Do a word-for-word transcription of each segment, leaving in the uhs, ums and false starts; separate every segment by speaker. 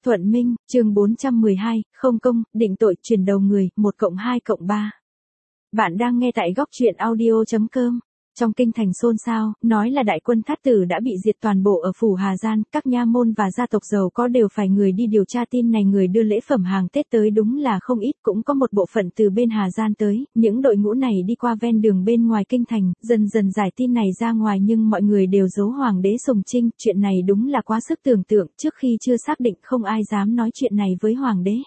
Speaker 1: Thuận Minh, chương bốn trăm mười hai, không công, định tội, chuyển đầu người, một cộng hai cộng ba. Bạn đang nghe tại góc truyện audio chấm com. Trong kinh thành xôn xao, nói là đại quân Thát Tử đã bị diệt toàn bộ ở phủ Hà Gian, các nha môn và gia tộc giàu có đều phải người đi điều tra tin này, người đưa lễ phẩm hàng Tết tới đúng là không ít, cũng có một bộ phận từ bên Hà Gian tới, những đội ngũ này đi qua ven đường bên ngoài kinh thành, dần dần giải tin này ra ngoài, nhưng mọi người đều giấu hoàng đế Sùng Trinh, chuyện này đúng là quá sức tưởng tượng, trước khi chưa xác định không ai dám nói chuyện này với hoàng đế.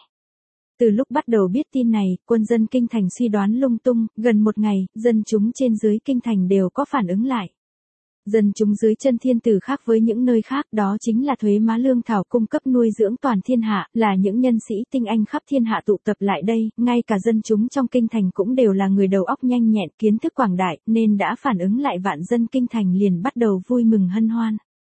Speaker 1: Từ lúc bắt đầu biết tin này, quân dân kinh thành suy đoán lung tung, gần một ngày, dân chúng trên dưới kinh thành đều có phản ứng lại. Dân chúng dưới chân thiên tử khác với những nơi khác, đó chính là thuế má lương thảo cung cấp nuôi dưỡng toàn thiên hạ, là những nhân sĩ tinh anh khắp thiên hạ tụ tập lại đây, ngay cả dân chúng trong kinh thành cũng đều là người đầu óc nhanh nhẹn, kiến thức quảng đại, nên đã phản ứng lại, vạn dân kinh thành liền bắt đầu vui mừng hân hoan.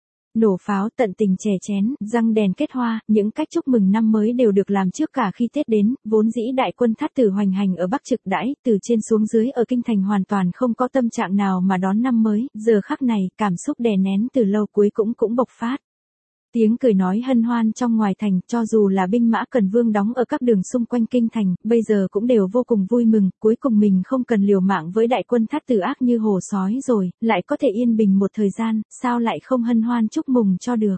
Speaker 1: Nổ pháo, tận tình chè chén, răng đèn kết hoa, những cách chúc mừng năm mới đều được làm trước cả khi Tết đến, vốn dĩ đại quân Thát Tử hoành hành ở Bắc Trực đãi, từ trên xuống dưới ở kinh thành hoàn toàn không có tâm trạng nào mà đón năm mới, giờ khắc này, cảm xúc đè nén từ lâu cuối cũng cũng bộc phát. Tiếng cười nói hân hoan trong ngoài thành, cho dù là binh mã Cần Vương đóng ở các đường xung quanh kinh thành, bây giờ cũng đều vô cùng vui mừng, cuối cùng mình không cần liều mạng với đại quân Thát Tử ác như hổ sói rồi, lại có thể yên bình một thời gian, sao lại không hân hoan chúc mừng cho được.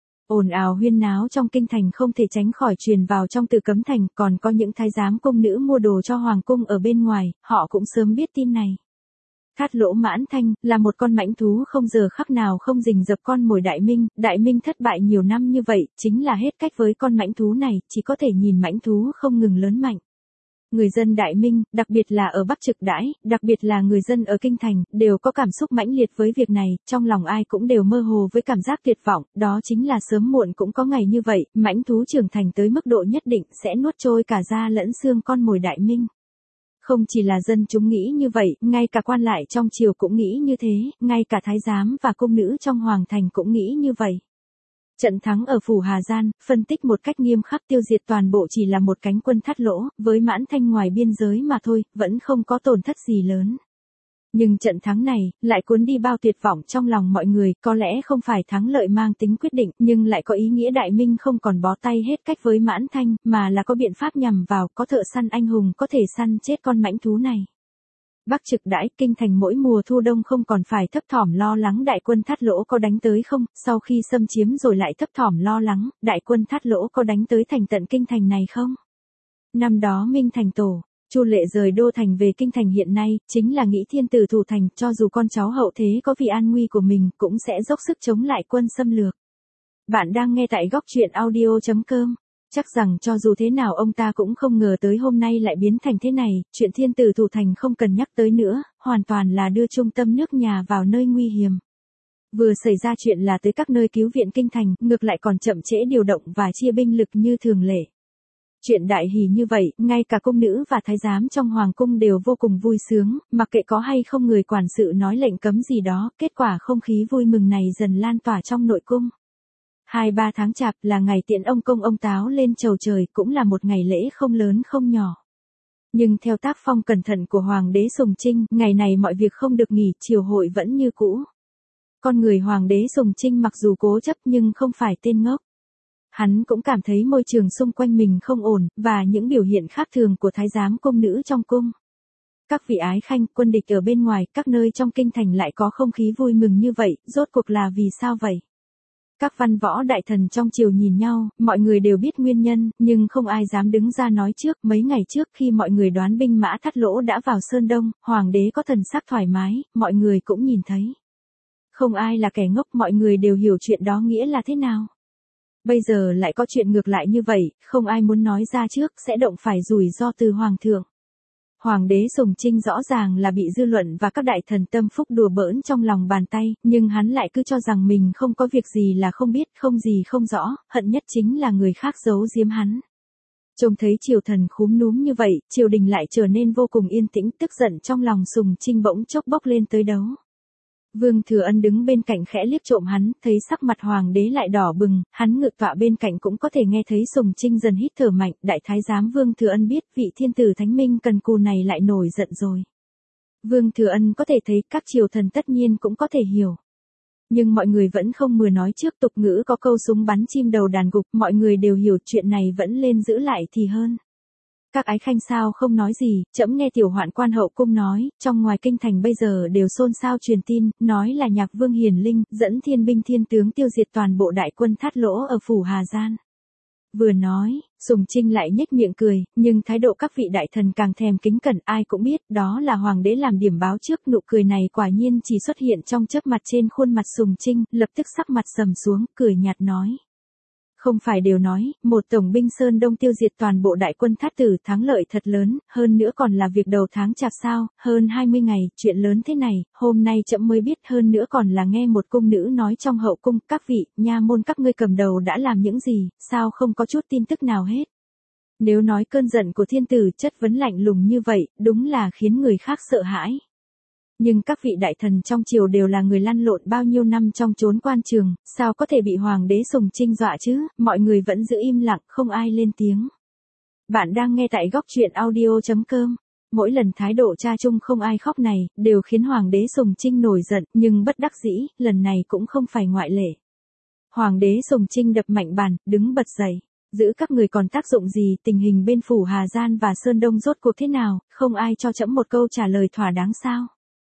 Speaker 1: Ồn ào huyên náo trong kinh thành không thể tránh khỏi truyền vào trong Từ Cấm Thành, còn có những thái giám cung nữ mua đồ cho hoàng cung ở bên ngoài, họ cũng sớm biết tin này. Thát Lỗ Mãn Thanh, là một con mãnh thú không giờ khắc nào không rình rập con mồi Đại Minh, Đại Minh thất bại nhiều năm như vậy, chính là hết cách với con mãnh thú này, chỉ có thể nhìn mãnh thú không ngừng lớn mạnh. Người dân Đại Minh, đặc biệt là ở Bắc Trực đãi, đặc biệt là người dân ở kinh thành, đều có cảm xúc mãnh liệt với việc này, trong lòng ai cũng đều mơ hồ với cảm giác tuyệt vọng, đó chính là sớm muộn cũng có ngày như vậy, mãnh thú trưởng thành tới mức độ nhất định sẽ nuốt trôi cả da lẫn xương con mồi Đại Minh. Không chỉ là dân chúng nghĩ như vậy, ngay cả quan lại trong triều cũng nghĩ như thế, ngay cả thái giám và cung nữ trong hoàng thành cũng nghĩ như vậy. Trận thắng ở phủ Hà Gian, phân tích một cách nghiêm khắc, tiêu diệt toàn bộ chỉ là một cánh quân Thát Lỗ, với Mãn Thanh ngoài biên giới mà thôi, vẫn không có tổn thất gì lớn. Nhưng trận thắng này, lại cuốn đi bao tuyệt vọng trong lòng mọi người, có lẽ không phải thắng lợi mang tính quyết định, nhưng lại có ý nghĩa Đại Minh không còn bó tay hết cách với Mãn Thanh, mà là có biện pháp nhằm vào, có thợ săn anh hùng có thể săn chết con mãnh thú này. Bắc Trực đãi, kinh thành mỗi mùa thu đông không còn phải thấp thỏm lo lắng đại quân Thát Lỗ có đánh tới không, sau khi xâm chiếm rồi lại thấp thỏm lo lắng, đại quân Thát Lỗ có đánh tới thành tận kinh thành này không. Năm đó Minh Thành Tổ, Chu Lệ rời đô thành về kinh thành hiện nay, chính là nghĩ thiên tử thủ thành, cho dù con cháu hậu thế có vì an nguy của mình, cũng sẽ dốc sức chống lại quân xâm lược. Bạn đang nghe tại góc truyện audio chấm com. Chắc rằng cho dù thế nào ông ta cũng không ngờ tới hôm nay lại biến thành thế này, chuyện thiên tử thủ thành không cần nhắc tới nữa, hoàn toàn là đưa trung tâm nước nhà vào nơi nguy hiểm. Vừa xảy ra chuyện là tới các nơi cứu viện kinh thành, ngược lại còn chậm trễ điều động và chia binh lực như thường lệ. Chuyện đại hỷ như vậy, ngay cả cung nữ và thái giám trong hoàng cung đều vô cùng vui sướng, mặc kệ có hay không người quản sự nói lệnh cấm gì đó, kết quả không khí vui mừng này dần lan tỏa trong nội cung. Hai ba tháng chạp là ngày tiễn ông công ông táo lên chầu trời, cũng là một ngày lễ không lớn không nhỏ. Nhưng theo tác phong cẩn thận của Hoàng đế Sùng Trinh, ngày này mọi việc không được nghỉ, triều hội vẫn như cũ. Con người Hoàng đế Sùng Trinh mặc dù cố chấp nhưng không phải tên ngốc. Hắn cũng cảm thấy môi trường xung quanh mình không ổn, và những biểu hiện khác thường của thái giám cung nữ trong cung. Các vị ái khanh, quân địch ở bên ngoài, các nơi trong kinh thành lại có không khí vui mừng như vậy, rốt cuộc là vì sao vậy? Các văn võ đại thần trong triều nhìn nhau, mọi người đều biết nguyên nhân, nhưng không ai dám đứng ra nói trước. Mấy ngày trước khi mọi người đoán binh mã Thát Lỗ đã vào Sơn Đông, hoàng đế có thần sắc thoải mái, mọi người cũng nhìn thấy. Không ai là kẻ ngốc, mọi người đều hiểu chuyện đó nghĩa là thế nào. Bây giờ lại có chuyện ngược lại như vậy, không ai muốn nói ra trước, sẽ động phải rủi ro từ hoàng thượng. Hoàng đế Sùng Trinh rõ ràng là bị dư luận và các đại thần tâm phúc đùa bỡn trong lòng bàn tay, nhưng hắn lại cứ cho rằng mình không có việc gì là không biết, không gì không rõ, hận nhất chính là người khác giấu giếm hắn. Trông thấy triều thần khúm núm như vậy, triều đình lại trở nên vô cùng yên tĩnh, tức giận trong lòng Sùng Trinh bỗng chốc bốc lên tới đấu. Vương Thừa Ân đứng bên cạnh khẽ liếc trộm hắn, thấy sắc mặt hoàng đế lại đỏ bừng, hắn ngự tọa bên cạnh cũng có thể nghe thấy Sùng Trinh dần hít thở mạnh, đại thái giám Vương Thừa Ân biết vị thiên tử thánh minh cần cù này lại nổi giận rồi. Vương Thừa Ân có thể thấy các triều thần tất nhiên cũng có thể hiểu. Nhưng mọi người vẫn không mừa nói trước, tục ngữ có câu súng bắn chim đầu đàn gục, mọi người đều hiểu chuyện này vẫn lên giữ lại thì hơn. Các ái khanh sao không nói gì, trẫm nghe tiểu hoạn quan hậu cung nói, trong ngoài kinh thành bây giờ đều xôn xao truyền tin, nói là Nhạc Vương hiển linh, dẫn thiên binh thiên tướng tiêu diệt toàn bộ đại quân Thát Lỗ ở phủ Hà Gian. Vừa nói, Sùng Trinh lại nhếch miệng cười, nhưng thái độ các vị đại thần càng thèm kính cẩn, ai cũng biết, đó là hoàng đế làm điểm báo trước. Nụ cười này quả nhiên chỉ xuất hiện trong chớp mặt trên khuôn mặt Sùng Trinh, lập tức sắc mặt sầm xuống, cười nhạt nói. Không phải đều nói, một tổng binh Sơn Đông tiêu diệt toàn bộ đại quân Thát Tử, thắng lợi thật lớn, hơn nữa còn là việc đầu tháng Chạp sao, hơn hai mươi ngày, chuyện lớn thế này, hôm nay trẫm mới biết, hơn nữa còn là nghe một cung nữ nói trong hậu cung, các vị, nha môn các ngươi cầm đầu đã làm những gì, sao không có chút tin tức nào hết. Nếu nói cơn giận của thiên tử chất vấn lạnh lùng như vậy, đúng là khiến người khác sợ hãi. Nhưng các vị đại thần trong triều đều là người lăn lộn bao nhiêu năm trong chốn quan trường, sao có thể bị hoàng đế Sùng Trinh dọa chứ, mọi người vẫn giữ im lặng, không ai lên tiếng. Bạn đang nghe tại góc truyện audio chấm com. Mỗi lần thái độ cha chung không ai khóc này, đều khiến hoàng đế Sùng Trinh nổi giận, nhưng bất đắc dĩ, lần này cũng không phải ngoại lệ. Hoàng đế Sùng Trinh đập mạnh bàn, đứng bật dậy. Giữ các người còn tác dụng gì, tình hình bên phủ Hà Gian và Sơn Đông rốt cuộc thế nào, không ai cho trẫm một câu trả lời thỏa đáng sao?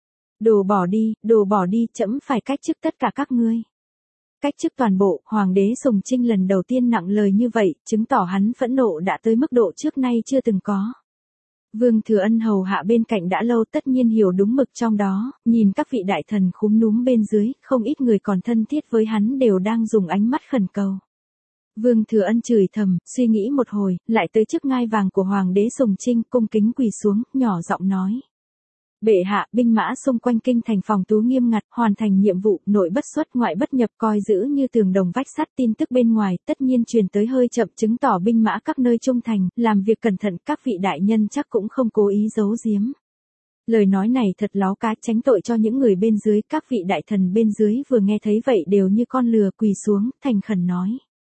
Speaker 1: Đồ bỏ đi, đồ bỏ đi, trẫm phải cách chức tất cả các ngươi. Cách chức toàn bộ, hoàng đế Sùng Trinh lần đầu tiên nặng lời như vậy, chứng tỏ hắn phẫn nộ đã tới mức độ trước nay chưa từng có. Vương Thừa Ân hầu hạ bên cạnh đã lâu tất nhiên hiểu đúng mực trong đó, nhìn các vị đại thần khúm núm bên dưới, không ít người còn thân thiết với hắn đều đang dùng ánh mắt khẩn cầu. Vương Thừa Ân chửi thầm, suy nghĩ một hồi, lại tới trước ngai vàng của hoàng đế Sùng Trinh, cung kính quỳ xuống, nhỏ giọng nói. Bệ hạ, binh mã xung quanh kinh thành phòng tú nghiêm ngặt, hoàn thành nhiệm vụ, nội bất xuất ngoại bất nhập, coi giữ như tường đồng vách sắt. Tin tức bên ngoài tất nhiên truyền tới hơi chậm, chứng tỏ binh mã các nơi trung thành, làm việc cẩn thận, các vị đại nhân chắc cũng không cố ý giấu giếm. Lời nói này thật láo cá, tránh tội cho những người bên dưới. Các vị đại thần bên dưới vừa nghe thấy vậy đều như con lừa, quỳ xuống, thành khẩn nói.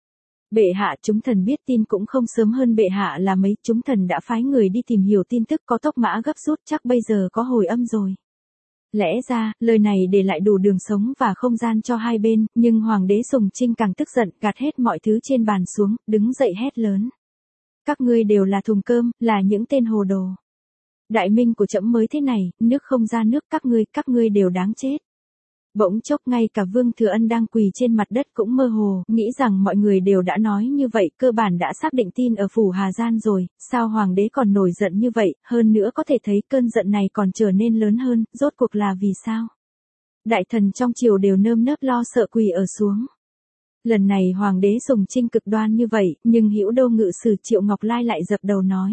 Speaker 1: Bệ hạ, chúng thần biết tin cũng không sớm hơn bệ hạ là mấy, chúng thần đã phái người đi tìm hiểu tin tức, có tốc mã gấp rút, chắc bây giờ có hồi âm rồi. Lẽ ra, lời này để lại đủ đường sống và không gian cho hai bên, nhưng hoàng đế Sùng Trinh càng tức giận, gạt hết mọi thứ trên bàn xuống, đứng dậy hét lớn. Các ngươi đều là thùng cơm, là những tên hồ đồ. Đại minh của trẫm mới thế này, nước không ra nước, các ngươi, các ngươi đều đáng chết. Bỗng chốc ngay cả Vương Thừa Ân đang quỳ trên mặt đất cũng mơ hồ, nghĩ rằng mọi người đều đã nói như vậy, cơ bản đã xác định tin ở phủ Hà Gian rồi, sao hoàng đế còn nổi giận như vậy, hơn nữa có thể thấy cơn giận này còn trở nên lớn hơn, rốt cuộc là vì sao? Đại thần trong triều đều nơm nớp lo sợ quỳ ở xuống. Lần này hoàng đế Sùng Trinh cực đoan như vậy, nhưng Hữu Đô ngự sử Triệu Ngọc Lai lại dập đầu nói.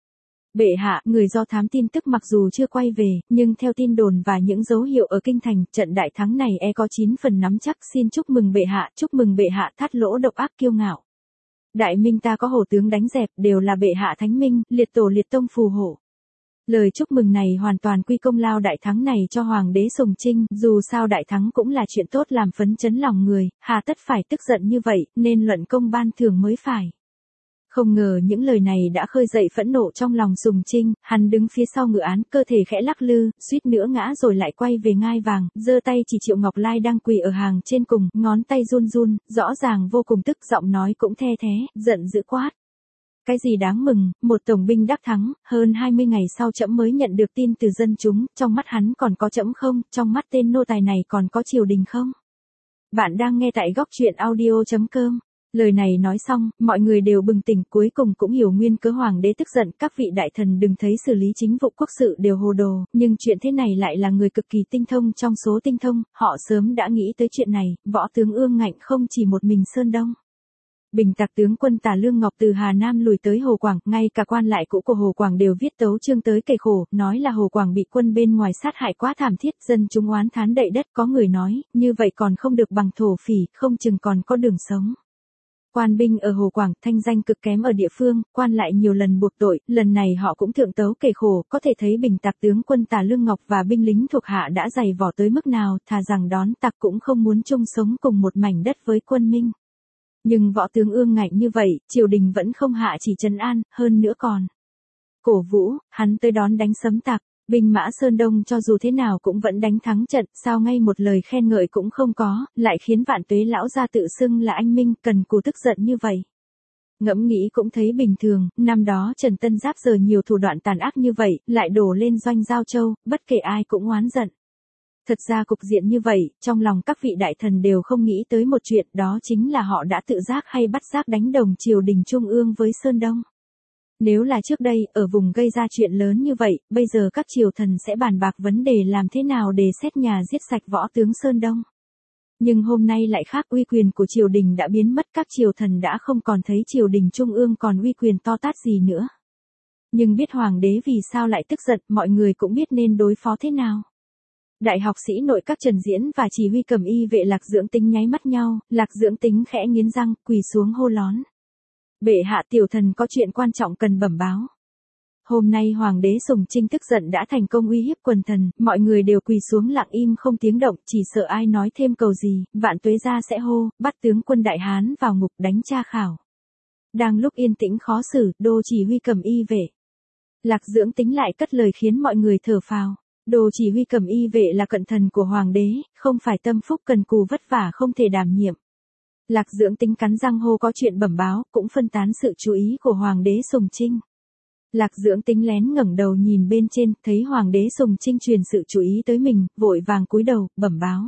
Speaker 1: Bệ hạ, người do thám tin tức mặc dù chưa quay về, nhưng theo tin đồn và những dấu hiệu ở kinh thành, trận đại thắng này e có chín phần nắm chắc, xin chúc mừng bệ hạ, chúc mừng bệ hạ. Thát Lỗ độc ác kiêu ngạo. Đại minh ta có hổ tướng đánh dẹp, đều là bệ hạ thánh minh, liệt tổ liệt tông phù hộ. Lời chúc mừng này hoàn toàn quy công lao đại thắng này cho hoàng đế Sùng Trinh, dù sao đại thắng cũng là chuyện tốt làm phấn chấn lòng người, hà tất phải tức giận như vậy, nên luận công ban thưởng mới phải. Không ngờ những lời này đã khơi dậy phẫn nộ trong lòng Sùng Trinh, hắn đứng phía sau ngự án, cơ thể khẽ lắc lư, suýt nữa ngã rồi lại quay về ngai vàng, giơ tay chỉ Triệu Ngọc Lai đang quỳ ở hàng trên cùng, ngón tay run run, rõ ràng vô cùng tức, giọng nói cũng the thế, giận dữ quát. Cái gì đáng mừng, một tổng binh đắc thắng, hơn hai mươi ngày sau trẫm mới nhận được tin từ dân chúng, trong mắt hắn còn có trẫm không, trong mắt tên nô tài này còn có triều đình không? Bạn đang nghe tại góc truyện audio chấm com. Lời này nói xong, mọi người đều bừng tỉnh, cuối cùng cũng hiểu nguyên cớ hoàng đế tức giận, các vị đại thần đừng thấy xử lý chính vụ quốc sự đều hồ đồ, nhưng chuyện thế này lại là người cực kỳ tinh thông trong số tinh thông, họ sớm đã nghĩ tới chuyện này, võ tướng Ương Ngạnh không chỉ một mình Sơn Đông. Bình tặc tướng quân Tả Lương Ngọc từ Hà Nam lùi tới Hồ Quảng, ngay cả quan lại cũ của Hồ Quảng đều viết tấu chương tới kể khổ, nói là Hồ Quảng bị quân bên ngoài sát hại quá thảm thiết, dân chúng oán thán đậy đất, có người nói, như vậy còn không được bằng thổ phỉ, không chừng còn có đường sống. Quan binh ở Hồ Quảng, thanh danh cực kém ở địa phương, quan lại nhiều lần buộc tội, lần này họ cũng thượng tấu kể khổ, có thể thấy bình tặc tướng quân Tả Lương Ngọc và binh lính thuộc hạ đã dày vò tới mức nào, thà rằng đón tặc cũng không muốn chung sống cùng một mảnh đất với quân Minh. Nhưng võ tướng Ương Ngạnh như vậy, triều đình vẫn không hạ chỉ trấn an, hơn nữa còn cổ vũ, hắn tới đón đánh sấm tặc. Binh mã Sơn Đông cho dù thế nào cũng vẫn đánh thắng trận, sao ngay một lời khen ngợi cũng không có, lại khiến Vạn Tuế lão gia tự xưng là anh minh, cần cù tức giận như vậy. Ngẫm nghĩ cũng thấy bình thường, năm đó Trần Tân Giáp giờ nhiều thủ đoạn tàn ác như vậy, lại đổ lên doanh Giao Châu, bất kể ai cũng oán giận. Thật ra cục diện như vậy, trong lòng các vị đại thần đều không nghĩ tới một chuyện, đó chính là họ đã tự giác hay bắt giác đánh đồng triều đình trung ương với Sơn Đông. Nếu là trước đây, ở vùng gây ra chuyện lớn như vậy, bây giờ các triều thần sẽ bàn bạc vấn đề làm thế nào để xét nhà giết sạch võ tướng Sơn Đông. Nhưng hôm nay lại khác, uy quyền của triều đình đã biến mất, các triều thần đã không còn thấy triều đình trung ương còn uy quyền to tát gì nữa. Nhưng biết hoàng đế vì sao lại tức giận, mọi người cũng biết nên đối phó thế nào. Đại học sĩ nội các Trần Diễn và chỉ huy cầm y vệ Lạc Dưỡng Tính nháy mắt nhau, Lạc Dưỡng Tính khẽ nghiến răng, quỳ xuống hô lón. Bệ hạ, tiểu thần có chuyện quan trọng cần bẩm báo. Hôm nay Hoàng đế Sùng Trinh tức giận đã thành công uy hiếp quần thần, mọi người đều quỳ xuống lặng im không tiếng động, chỉ sợ ai nói thêm câu gì, Vạn Tuế gia sẽ hô, bắt tướng quân Đại Hán vào ngục đánh tra khảo. Đang lúc yên tĩnh khó xử, đô chỉ huy cầm y vệ Lạc Dưỡng Tính lại cất lời khiến mọi người thở phào. Đô chỉ huy cầm y vệ là cận thần của Hoàng đế, không phải tâm phúc cần cù vất vả không thể đảm nhiệm. Lạc Dưỡng Tính cắn răng hô có chuyện bẩm báo, cũng phân tán sự chú ý của Hoàng đế Sùng Trinh. Lạc Dưỡng Tính lén ngẩng đầu nhìn bên trên, thấy Hoàng đế Sùng Trinh truyền sự chú ý tới mình, vội vàng cúi đầu, bẩm báo.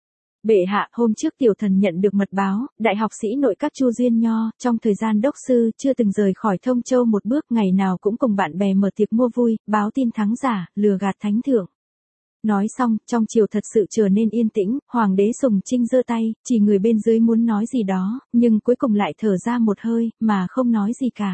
Speaker 1: Bệ hạ, hôm trước tiểu thần nhận được mật báo, đại học sĩ nội các Chu Duyên Nho, trong thời gian đốc sư, chưa từng rời khỏi Thông Châu một bước, ngày nào cũng cùng bạn bè mở tiệc mua vui, báo tin thắng giả, lừa gạt thánh thượng. Nói xong, trong triều thật sự trở nên yên tĩnh, Hoàng đế Sùng Trinh giơ tay, chỉ người bên dưới muốn nói gì đó, nhưng cuối cùng lại thở ra một hơi, mà không nói gì cả.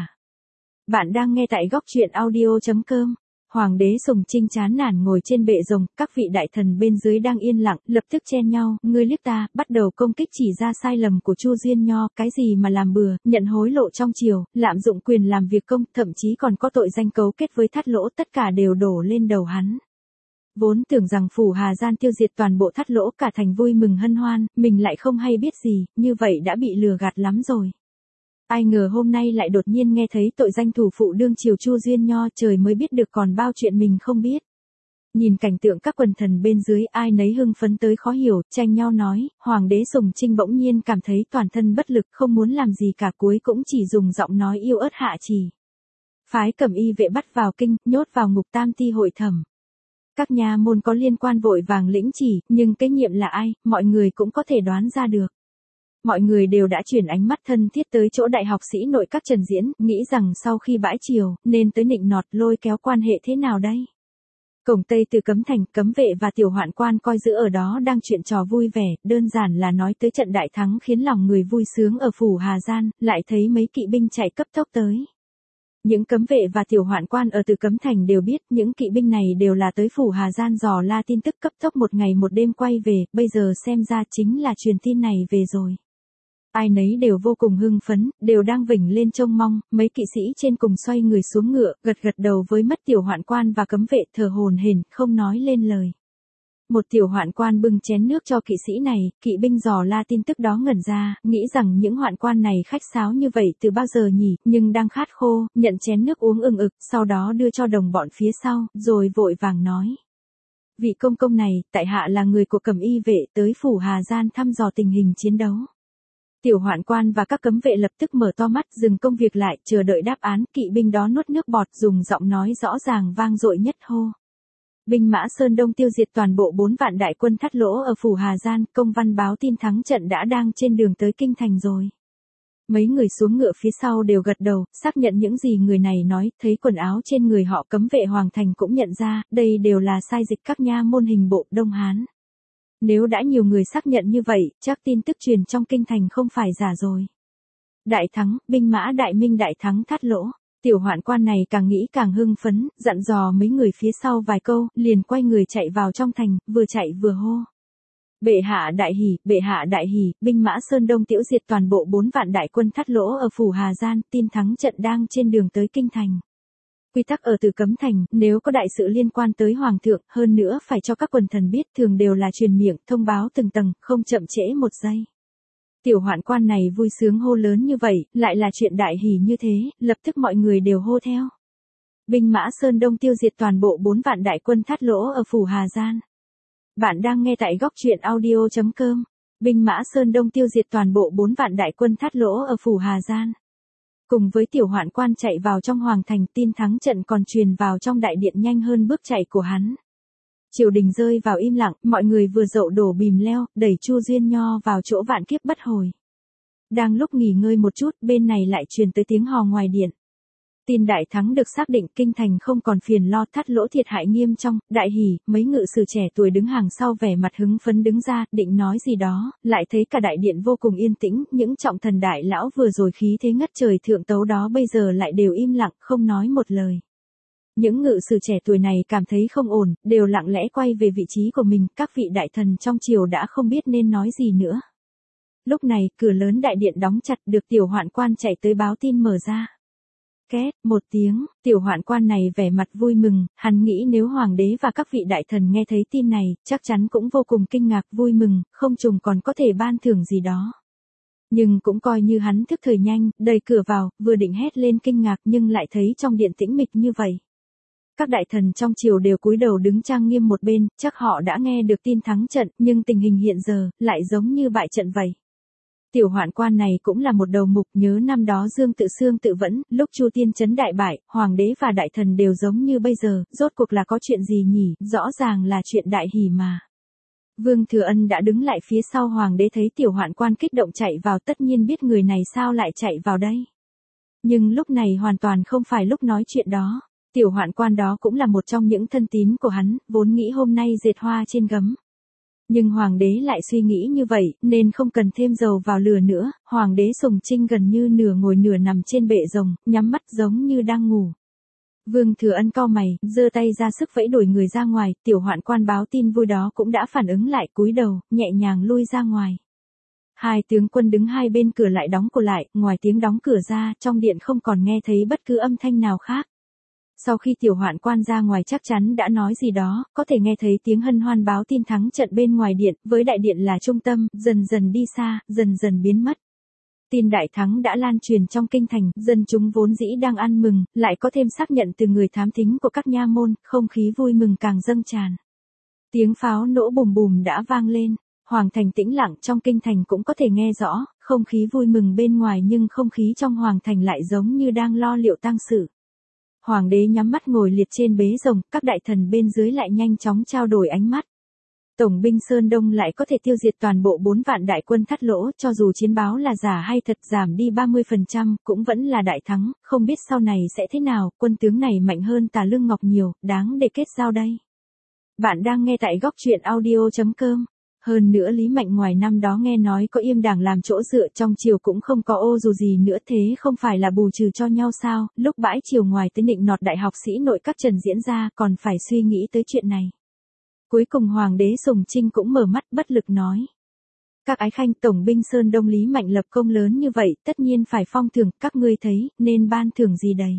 Speaker 1: Bạn đang nghe tại góc truyện audio chấm com. Hoàng đế Sùng Trinh chán nản ngồi trên bệ rồng, các vị đại thần bên dưới đang yên lặng, lập tức chen nhau, ngươi liếc ta, bắt đầu công kích chỉ ra sai lầm của Chu Duyên Nho, cái gì mà làm bừa, nhận hối lộ trong triều, lạm dụng quyền làm việc công, thậm chí còn có tội danh cấu kết với Thát Lỗ, tất cả đều đổ lên đầu hắn. Vốn tưởng rằng phủ Hà Gian tiêu diệt toàn bộ Thát Lỗ, cả thành vui mừng hân hoan, mình lại không hay biết gì, như vậy đã bị lừa gạt lắm rồi. Ai ngờ hôm nay lại đột nhiên nghe thấy tội danh thủ phụ đương triều Chu Duyên Nho, trời mới biết được còn bao chuyện mình không biết. Nhìn cảnh tượng các quần thần bên dưới, ai nấy hưng phấn tới khó hiểu, tranh nhau nói, Hoàng đế Sùng Trinh bỗng nhiên cảm thấy toàn thân bất lực, không muốn làm gì cả, cuối cũng chỉ dùng giọng nói yếu ớt hạ chỉ. Phái cầm y vệ bắt vào kinh, nhốt vào ngục tam ti hội thẩm. Các nhà môn có liên quan vội vàng lĩnh chỉ, nhưng kế nhiệm là ai, mọi người cũng có thể đoán ra được. Mọi người đều đã chuyển ánh mắt thân thiết tới chỗ đại học sĩ nội các Trần Diễn, nghĩ rằng sau khi bãi triều, nên tới nịnh nọt lôi kéo quan hệ thế nào đây? Cổng Tây từ Cấm Thành, cấm vệ và tiểu hoạn quan coi giữ ở đó đang chuyện trò vui vẻ, đơn giản là nói tới trận đại thắng khiến lòng người vui sướng ở phủ Hà Gian, lại thấy mấy kỵ binh chạy cấp tốc tới. Những cấm vệ và tiểu hoạn quan ở Từ Cấm Thành đều biết những kỵ binh này đều là tới phủ Hà Gian dò la tin tức, cấp tốc một ngày một đêm quay về, bây giờ xem ra chính là truyền tin này về rồi. Ai nấy đều vô cùng hưng phấn, đều đang vểnh lên trông mong, mấy kỵ sĩ trên cùng xoay người xuống ngựa, gật gật đầu với mất tiểu hoạn quan và cấm vệ, thở hổn hển, không nói lên lời. Một tiểu hoạn quan bưng chén nước cho kỵ sĩ này, kỵ binh dò la tin tức đó ngẩn ra, nghĩ rằng những hoạn quan này khách sáo như vậy từ bao giờ nhỉ, nhưng đang khát khô, nhận chén nước uống ừng ực, sau đó đưa cho đồng bọn phía sau, rồi vội vàng nói. Vị công công này, tại hạ là người của cầm y vệ tới phủ Hà Gian thăm dò tình hình chiến đấu. Tiểu hoạn quan và các cấm vệ lập tức mở to mắt, dừng công việc lại, chờ đợi đáp án, kỵ binh đó nuốt nước bọt, dùng giọng nói rõ ràng vang dội nhất hô. Binh mã Sơn Đông tiêu diệt toàn bộ bốn vạn đại quân Thát Lỗ ở phủ Hà Gian, công văn báo tin thắng trận đã đang trên đường tới kinh thành rồi. Mấy người xuống ngựa phía sau đều gật đầu, xác nhận những gì người này nói, thấy quần áo trên người họ cấm vệ Hoàng Thành cũng nhận ra, đây đều là sai dịch các nha môn hình bộ Đông Hán. Nếu đã nhiều người xác nhận như vậy, chắc tin tức truyền trong kinh thành không phải giả rồi. Đại thắng, binh mã Đại Minh đại thắng Thát Lỗ. Tiểu hoạn quan này càng nghĩ càng hưng phấn, dặn dò mấy người phía sau vài câu, liền quay người chạy vào trong thành, vừa chạy vừa hô. Bệ hạ đại hỉ, bệ hạ đại hỉ, binh mã Sơn Đông tiểu diệt toàn bộ bốn vạn đại quân Thát Lỗ ở phủ Hà Gian, tin thắng trận đang trên đường tới kinh thành. Quy tắc ở Từ Cấm Thành, nếu có đại sự liên quan tới Hoàng thượng, hơn nữa phải cho các quần thần biết, thường đều là truyền miệng, thông báo từng tầng, không chậm trễ một giây. Tiểu hoạn quan này vui sướng hô lớn như vậy, lại là chuyện đại hỉ như thế, lập tức mọi người đều hô theo. Binh mã Sơn Đông tiêu diệt toàn bộ bốn vạn đại quân Thát Lỗ ở phủ Hà Giang. Bạn đang nghe tại góc truyện audio.com. Binh mã Sơn Đông tiêu diệt toàn bộ bốn vạn đại quân Thát Lỗ ở phủ Hà Giang. Cùng với Tiểu Hoạn Quan chạy vào trong hoàng thành, tin thắng trận còn truyền vào trong đại điện nhanh hơn bước chạy của hắn. Triều đình rơi vào im lặng, mọi người vừa dậu đổ bìm leo, đẩy Chu Duyên Nho vào chỗ vạn kiếp bất hồi. Đang lúc nghỉ ngơi một chút, bên này lại truyền tới tiếng hò ngoài điện. Tin đại thắng được xác định, kinh thành không còn phiền lo, Thát Lỗ thiệt hại nghiêm trọng. Đại hỉ, mấy ngự sử trẻ tuổi đứng hàng sau vẻ mặt hứng phấn đứng ra, định nói gì đó, lại thấy cả đại điện vô cùng yên tĩnh, những trọng thần đại lão vừa rồi khí thế ngất trời thượng tấu đó bây giờ lại đều im lặng, không nói một lời. Những ngự sử trẻ tuổi này cảm thấy không ổn, đều lặng lẽ quay về vị trí của mình, các vị đại thần trong triều đã không biết nên nói gì nữa. Lúc này, cửa lớn đại điện đóng chặt, được Tiểu Hoạn Quan chạy tới báo tin mở ra. Két, một tiếng, Tiểu Hoạn Quan này vẻ mặt vui mừng, hắn nghĩ nếu hoàng đế và các vị đại thần nghe thấy tin này, chắc chắn cũng vô cùng kinh ngạc vui mừng, không chừng còn có thể ban thưởng gì đó. Nhưng cũng coi như hắn thức thời nhanh, đẩy cửa vào, vừa định hét lên kinh ngạc nhưng lại thấy trong điện tĩnh mịch như vậy. Các đại thần trong triều đều cúi đầu đứng trang nghiêm một bên, chắc họ đã nghe được tin thắng trận, nhưng tình hình hiện giờ, lại giống như bại trận vậy. Tiểu Hoạn Quan này cũng là một đầu mục, nhớ năm đó Dương Tự Xương tự vẫn, lúc Chu Tiên Trấn đại bại, hoàng đế và đại thần đều giống như bây giờ, rốt cuộc là có chuyện gì nhỉ, rõ ràng là chuyện đại hỉ mà. Vương Thừa Ân đã đứng lại phía sau hoàng đế, thấy Tiểu Hoạn Quan kích động chạy vào, tất nhiên biết người này sao lại chạy vào đây. Nhưng lúc này hoàn toàn không phải lúc nói chuyện đó. Tiểu Hoạn Quan đó cũng là một trong những thân tín của hắn, vốn nghĩ hôm nay dệt hoa trên gấm. Nhưng hoàng đế lại suy nghĩ như vậy, nên không cần thêm dầu vào lửa nữa, hoàng đế Sùng Trinh gần như nửa ngồi nửa nằm trên bệ rồng, nhắm mắt giống như đang ngủ. Vương Thừa Ân cau mày, giơ tay ra sức vẫy đuổi người ra ngoài, Tiểu Hoạn Quan báo tin vui đó cũng đã phản ứng lại, cúi đầu, nhẹ nhàng lui ra ngoài. Hai tướng quân đứng hai bên cửa lại đóng cửa lại, ngoài tiếng đóng cửa ra, trong điện không còn nghe thấy bất cứ âm thanh nào khác. Sau khi Tiểu Hoạn Quan ra ngoài chắc chắn đã nói gì đó, có thể nghe thấy tiếng hân hoan báo tin thắng trận bên ngoài điện, với đại điện là trung tâm, dần dần đi xa, dần dần biến mất. Tin đại thắng đã lan truyền trong kinh thành, dân chúng vốn dĩ đang ăn mừng, lại có thêm xác nhận từ người thám thính của các nha môn, không khí vui mừng càng dâng tràn. Tiếng pháo nổ bùm bùm đã vang lên, hoàng thành tĩnh lặng, trong kinh thành cũng có thể nghe rõ, không khí vui mừng bên ngoài nhưng không khí trong hoàng thành lại giống như đang lo liệu tang sự. Hoàng đế nhắm mắt ngồi liệt trên bế rồng, các đại thần bên dưới lại nhanh chóng trao đổi ánh mắt. Tổng binh Sơn Đông lại có thể tiêu diệt toàn bộ bốn vạn đại quân Thát Lỗ, cho dù chiến báo là giả hay thật, giảm đi ba mươi phần trăm, cũng vẫn là đại thắng, không biết sau này sẽ thế nào, quân tướng này mạnh hơn Tà Lương Ngọc nhiều, đáng để kết giao đây. Bạn đang nghe tại góc truyện audio.com. Hơn nữa Lý Mạnh ngoài năm đó nghe nói có Yêm Đảng làm chỗ dựa, trong triều cũng không có ô dù gì nữa, thế không phải là bù trừ cho nhau sao, lúc bãi triều ngoài tới nịnh nọt đại học sĩ nội các trần diễn ra, còn phải suy nghĩ tới chuyện này. Cuối cùng hoàng đế Sùng Trinh cũng mở mắt bất lực nói. Các ái khanh, tổng binh Sơn Đông Lý Mạnh lập công lớn như vậy, tất nhiên phải phong thưởng, các ngươi thấy, nên ban thưởng gì đây?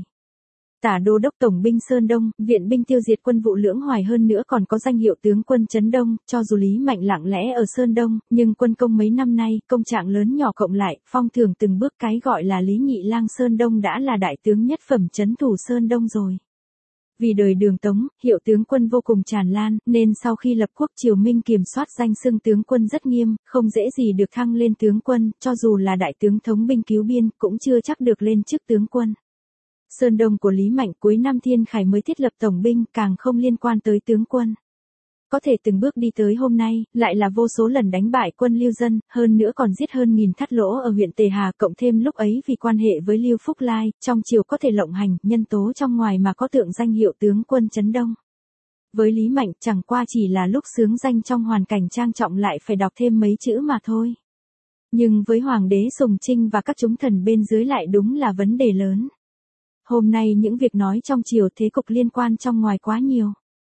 Speaker 1: Tả đô đốc tổng binh Sơn Đông, viện binh tiêu diệt quân vụ Lưỡng Hoài, hơn nữa còn có danh hiệu tướng quân Trấn Đông, cho dù Lý Mạnh lặng lẽ ở Sơn Đông, nhưng quân công mấy năm nay, công trạng lớn nhỏ cộng lại, phong thưởng từng bước, cái gọi là Lý Nhị Lang Sơn Đông đã là đại tướng nhất phẩm trấn thủ Sơn Đông rồi. Vì đời Đường Tống, hiệu tướng quân vô cùng tràn lan, nên sau khi lập quốc Triều Minh kiểm soát danh xưng tướng quân rất nghiêm, không dễ gì được thăng lên tướng quân, cho dù là đại tướng thống binh cứu biên, cũng chưa chắc được lên chức tướng quân. Sơn Đông của Lý Mạnh cuối năm Thiên Khải mới thiết lập tổng binh, càng không liên quan tới tướng quân. Có thể từng bước đi tới hôm nay, lại là vô số lần đánh bại quân Lưu Dân, hơn nữa còn giết hơn nghìn Thát Lỗ ở huyện Tề Hà, cộng thêm lúc ấy vì quan hệ với Lưu Phúc Lai, trong triều có thể lộng hành, nhân tố trong ngoài mà có tượng danh hiệu tướng quân Trấn Đông. Với Lý Mạnh, chẳng qua chỉ là lúc xướng danh trong hoàn cảnh trang trọng lại phải đọc thêm mấy chữ mà thôi. Nhưng với hoàng đế Sùng Trinh và các chúng thần bên dưới lại đúng là vấn đề lớn. Hôm nay những việc nói trong triều thế cục liên quan trong ngoài quá nhiều.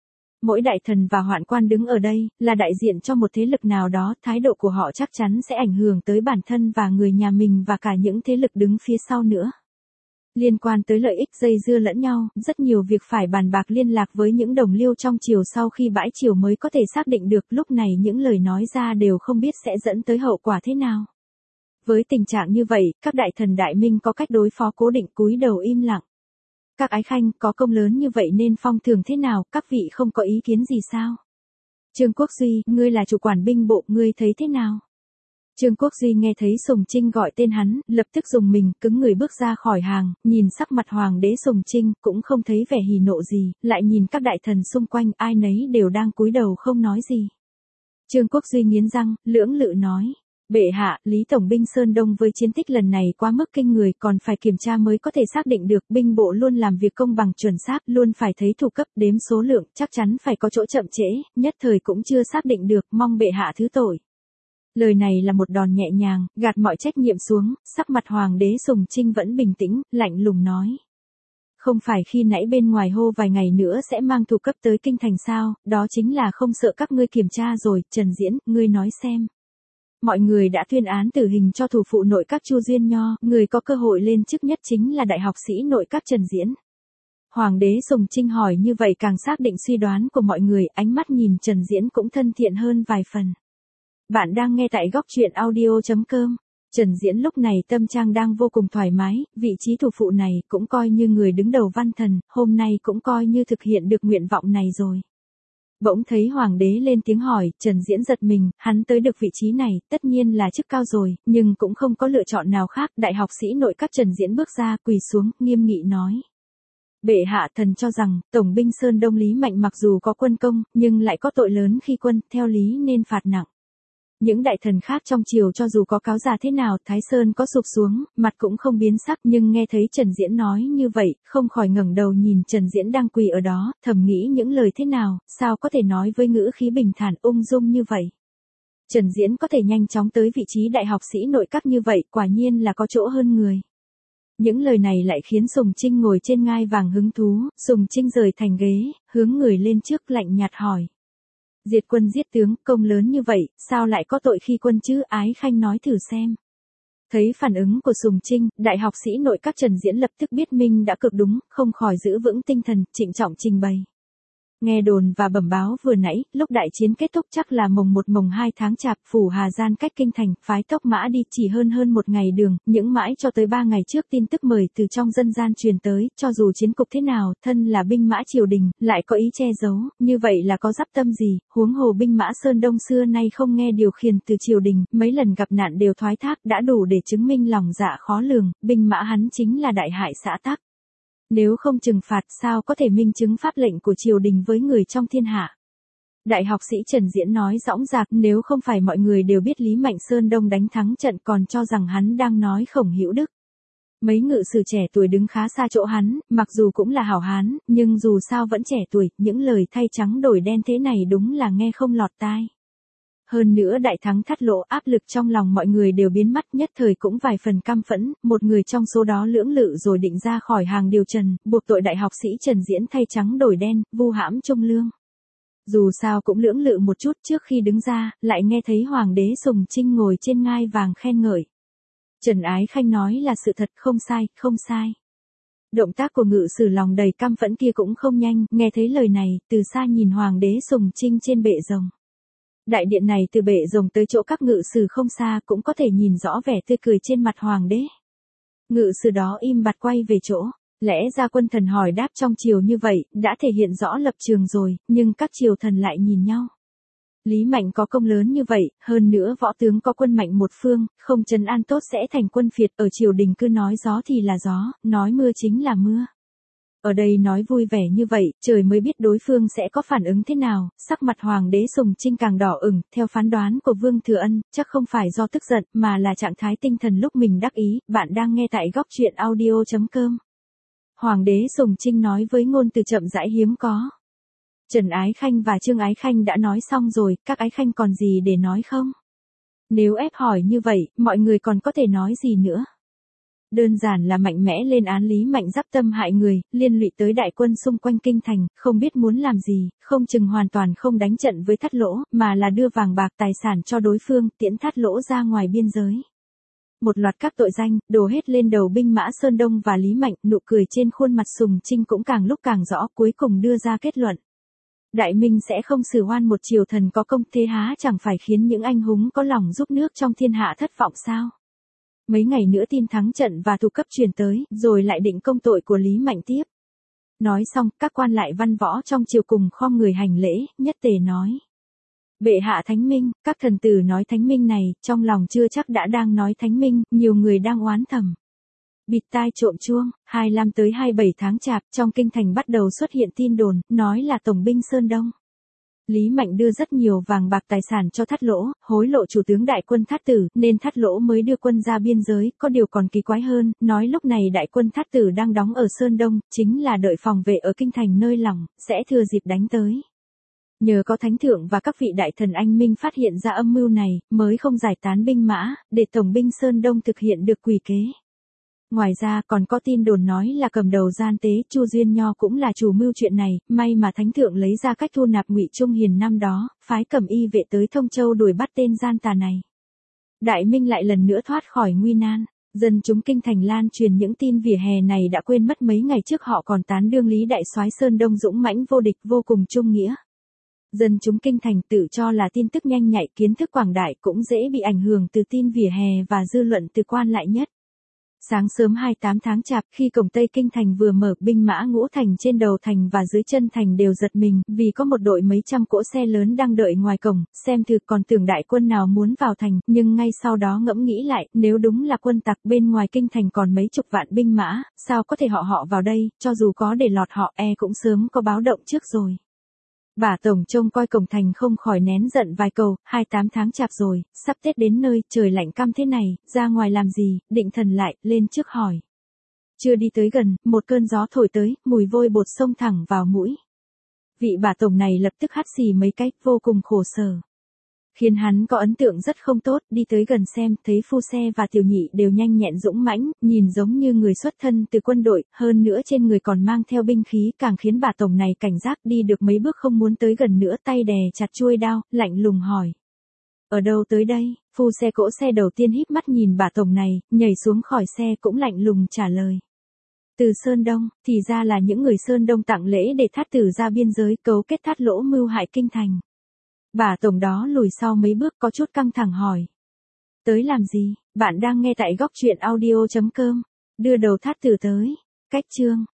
Speaker 1: Mỗi đại thần và hoạn quan đứng ở đây, là đại diện cho một thế lực nào đó, thái độ của họ chắc chắn sẽ ảnh hưởng tới bản thân và người nhà mình và cả những thế lực đứng phía sau nữa. Liên quan tới lợi ích dây dưa lẫn nhau, rất nhiều việc phải bàn bạc liên lạc với những đồng liêu trong triều sau khi bãi triều mới có thể xác định được, lúc này những lời nói ra đều không biết sẽ dẫn tới hậu quả thế nào. Với tình trạng như vậy, các đại thần đại minh có cách đối phó cố định, cúi đầu im lặng. các ái khanh có công lớn như vậy nên phong thưởng thế nào, các vị không có ý kiến gì sao? Trương Quốc Duy, ngươi là chủ quản binh bộ, ngươi thấy thế nào? Trương Quốc Duy nghe thấy Sùng Trinh gọi tên hắn, lập tức dùng mình, cứng người bước ra khỏi hàng, nhìn sắc mặt hoàng đế Sùng Trinh, cũng không thấy vẻ hỉ nộ gì, lại nhìn các đại thần xung quanh, ai nấy đều đang cúi đầu không nói gì. Trương Quốc Duy nghiến răng, lưỡng lự nói. Bệ hạ, Lý Tổng binh Sơn Đông với chiến tích lần này quá mức kinh người, còn phải kiểm tra mới có thể xác định được, binh bộ luôn làm việc công bằng chuẩn xác, luôn phải thấy thủ cấp, đếm số lượng, chắc chắn phải có chỗ chậm trễ, nhất thời cũng chưa xác định được, mong bệ hạ thứ tội. Lời này là một đòn nhẹ nhàng, gạt mọi trách nhiệm xuống, sắc mặt hoàng đế Sùng Trinh vẫn bình tĩnh, lạnh lùng nói. Không phải khi nãy bên ngoài hô vài ngày nữa sẽ mang thủ cấp tới kinh thành sao, đó chính là không sợ các ngươi kiểm tra rồi, Trần Diễn, ngươi nói xem. Mọi người đã tuyên án tử hình cho thủ phụ nội các Chu Duyên Nho, người có cơ hội lên chức nhất chính là đại học sĩ nội các Trần Diễn. Hoàng đế Sùng Trinh hỏi như vậy càng xác định suy đoán của mọi người, ánh mắt nhìn Trần Diễn cũng thân thiện hơn vài phần. Bạn đang nghe tại góc truyện audio chấm com. Trần Diễn lúc này tâm trạng đang vô cùng thoải mái, vị trí thủ phụ này cũng coi như người đứng đầu văn thần, hôm nay cũng coi như thực hiện được nguyện vọng này rồi. Bỗng thấy hoàng đế lên tiếng hỏi, Trần Diễn giật mình, hắn tới được vị trí này, tất nhiên là chức cao rồi, nhưng cũng không có lựa chọn nào khác, đại học sĩ nội các Trần Diễn bước ra, quỳ xuống, nghiêm nghị nói. Bệ hạ, thần cho rằng, Tổng binh Sơn Đông Lý Mạnh mặc dù có quân công, nhưng lại có tội lớn khi quân, theo lý nên phạt nặng. Những đại thần khác trong triều cho dù có cáo già thế nào, Thái Sơn có sụp xuống, mặt cũng không biến sắc, nhưng nghe thấy Trần Diễn nói như vậy, không khỏi ngẩng đầu nhìn Trần Diễn đang quỳ ở đó, thầm nghĩ những lời thế nào, sao có thể nói với ngữ khí bình thản ung dung như vậy. Trần Diễn có thể nhanh chóng tới vị trí đại học sĩ nội các như vậy, quả nhiên là có chỗ hơn người. Những lời này lại khiến Sùng Trinh ngồi trên ngai vàng hứng thú, Sùng Trinh rời thành ghế, hướng người lên trước lạnh nhạt hỏi. Diệt quân giết tướng, công lớn như vậy, sao lại có tội khi quân chứ, ái khanh nói thử xem. Thấy phản ứng của Sùng Trinh, đại học sĩ nội các Trần Diễn lập tức biết mình đã cực đúng, không khỏi giữ vững tinh thần, trịnh trọng trình bày. Nghe đồn và bẩm báo vừa nãy, lúc đại chiến kết thúc chắc là mồng một mồng hai tháng chạp, phủ Hà Gian cách kinh thành, phái tốc mã đi chỉ hơn hơn một ngày đường, những mãi cho tới ba ngày trước tin tức mời từ trong dân gian truyền tới, cho dù chiến cục thế nào, thân là binh mã triều đình, lại có ý che giấu, như vậy là có dắp tâm gì, huống hồ binh mã Sơn Đông xưa nay không nghe điều khiển từ triều đình, mấy lần gặp nạn đều thoái thác, đã đủ để chứng minh lòng dạ khó lường, binh mã hắn chính là đại hại xã tắc. Nếu không trừng phạt sao có thể minh chứng pháp lệnh của triều đình với người trong thiên hạ. Đại học sĩ Trần Diễn nói dõng dạc, nếu không phải mọi người đều biết Lý Mạnh Sơn Đông đánh thắng trận còn cho rằng hắn đang nói Khổng Hữu Đức. Mấy ngự sử trẻ tuổi đứng khá xa chỗ hắn, mặc dù cũng là hảo hán, nhưng dù sao vẫn trẻ tuổi, những lời thay trắng đổi đen thế này đúng là nghe không lọt tai. Hơn nữa đại thắng thắt lỗ, áp lực trong lòng mọi người đều biến mất, nhất thời cũng vài phần căm phẫn, một người trong số đó lưỡng lự rồi định ra khỏi hàng điều trần, buộc tội đại học sĩ Trần Diễn thay trắng đổi đen, vu hãm trung lương. Dù sao cũng lưỡng lự một chút, trước khi đứng ra, lại nghe thấy hoàng đế Sùng Trinh ngồi trên ngai vàng khen ngợi. Trần Ái Khanh nói là sự thật, không sai, không sai. Động tác của ngự sử lòng đầy căm phẫn kia cũng không nhanh, nghe thấy lời này, từ xa nhìn hoàng đế Sùng Trinh trên bệ rồng. Đại điện này từ bệ rồng tới chỗ các ngự sử không xa cũng có thể nhìn rõ vẻ tươi cười trên mặt hoàng đế. Ngự sử đó im bặt quay về chỗ, lẽ ra quân thần hỏi đáp trong triều như vậy, đã thể hiện rõ lập trường rồi, nhưng các triều thần lại nhìn nhau. Lý Mạnh có công lớn như vậy, hơn nữa võ tướng có quân mạnh một phương, không trấn an tốt sẽ thành quân phiệt, ở triều đình cứ nói gió thì là gió, nói mưa chính là mưa. Ở đây nói vui vẻ như vậy, trời mới biết đối phương sẽ có phản ứng thế nào, sắc mặt hoàng đế Sùng Trinh càng đỏ ửng, theo phán đoán của Vương Thừa Ân, chắc không phải do tức giận, mà là trạng thái tinh thần lúc mình đắc ý, bạn đang nghe tại góc truyện audio chấm com. Hoàng đế Sùng Trinh nói với ngôn từ chậm rãi hiếm có. Trần Ái Khanh và Trương Ái Khanh đã nói xong rồi, các ái khanh còn gì để nói không? Nếu ép hỏi như vậy, mọi người còn có thể nói gì nữa? Đơn giản là mạnh mẽ lên án Lý Mạnh giáp tâm hại người, liên lụy tới đại quân xung quanh kinh thành, không biết muốn làm gì, không chừng hoàn toàn không đánh trận với Thắt Lỗ, mà là đưa vàng bạc tài sản cho đối phương, tiễn Thắt Lỗ ra ngoài biên giới. Một loạt các tội danh, đổ hết lên đầu binh mã Sơn Đông và Lý Mạnh, nụ cười trên khuôn mặt Sùng Trinh cũng càng lúc càng rõ, cuối cùng đưa ra kết luận. Đại Minh sẽ không xử oan một triều thần có công, thế há chẳng phải khiến những anh hùng có lòng giúp nước trong thiên hạ thất vọng sao? Mấy ngày nữa tin thắng trận và thủ cấp truyền tới, rồi lại định công tội của Lý Mạnh tiếp. Nói xong, các quan lại văn võ trong triều cùng khom người hành lễ, nhất tề nói. Bệ hạ thánh minh, các thần tử nói thánh minh này, trong lòng chưa chắc đã đang nói thánh minh, nhiều người đang oán thầm. Bịt tai trộm chuông, hai mươi lăm tới hai mươi bảy tháng chạp, trong kinh thành bắt đầu xuất hiện tin đồn, nói là tổng binh Sơn Đông. Lý Mạnh đưa rất nhiều vàng bạc tài sản cho Thát Lỗ, hối lộ chủ tướng đại quân Thát Tử, nên Thát Lỗ mới đưa quân ra biên giới, có điều còn kỳ quái hơn, nói lúc này đại quân Thát Tử đang đóng ở Sơn Đông, chính là đợi phòng vệ ở kinh thành nơi lỏng, sẽ thừa dịp đánh tới. Nhờ có thánh thượng và các vị đại thần anh minh phát hiện ra âm mưu này, mới không giải tán binh mã, để tổng binh Sơn Đông thực hiện được quỷ kế. Ngoài ra còn có tin đồn nói là cầm đầu gian tế Chu Duyên Nho cũng là chủ mưu chuyện này, may mà thánh thượng lấy ra cách thu nạp Ngụy Trung Hiền năm đó, phái Cẩm Y vệ tới Thông Châu đuổi bắt tên gian tà này. Đại Minh lại lần nữa thoát khỏi nguy nan, dân chúng kinh thành lan truyền những tin vỉa hè này đã quên mất mấy ngày trước họ còn tán đương Lý đại soái Sơn Đông dũng mãnh vô địch vô cùng trung nghĩa. Dân chúng kinh thành tự cho là tin tức nhanh nhạy, kiến thức quảng đại cũng dễ bị ảnh hưởng từ tin vỉa hè và dư luận từ quan lại nhất. Sáng sớm hai mươi tám tháng chạp, khi cổng Tây Kinh thành vừa mở, binh mã ngũ thành trên đầu thành và dưới chân thành đều giật mình, vì có một đội mấy trăm cỗ xe lớn đang đợi ngoài cổng, xem thử còn tưởng đại quân nào muốn vào thành, nhưng ngay sau đó ngẫm nghĩ lại, nếu đúng là quân tặc bên ngoài kinh thành còn mấy chục vạn binh mã, sao có thể họ họ vào đây, cho dù có để lọt họ e cũng sớm có báo động trước rồi. Bà tổng trông coi cổng thành không khỏi nén giận vài câu, hai mươi tám tháng chạp rồi, sắp Tết đến nơi, trời lạnh căm thế này, ra ngoài làm gì, định thần lại, lên trước hỏi. Chưa đi tới gần, một cơn gió thổi tới, mùi vôi bột xông thẳng vào mũi. Vị bà tổng này lập tức hắt xì mấy cái, vô cùng khổ sở. Khiến hắn có ấn tượng rất không tốt, đi tới gần xem, thấy phu xe và tiểu nhị đều nhanh nhẹn dũng mãnh, nhìn giống như người xuất thân từ quân đội, hơn nữa trên người còn mang theo binh khí, càng khiến bà tổng này cảnh giác, đi được mấy bước không muốn tới gần nữa, tay đè chặt chuôi đao, lạnh lùng hỏi. Ở đâu tới đây? Phu xe cỗ xe đầu tiên híp mắt nhìn bà tổng này, nhảy xuống khỏi xe cũng lạnh lùng trả lời. Từ Sơn Đông, thì ra là những người Sơn Đông tặng lễ để Thát Tử ra biên giới cấu kết Thát Lỗ mưu hại kinh thành. Bà tổng đó lùi sau mấy bước có chút căng thẳng hỏi. Tới làm gì? Bạn đang nghe tại góc truyện audio chấm com. Đưa đầu Thát Tử tới. Cách chương.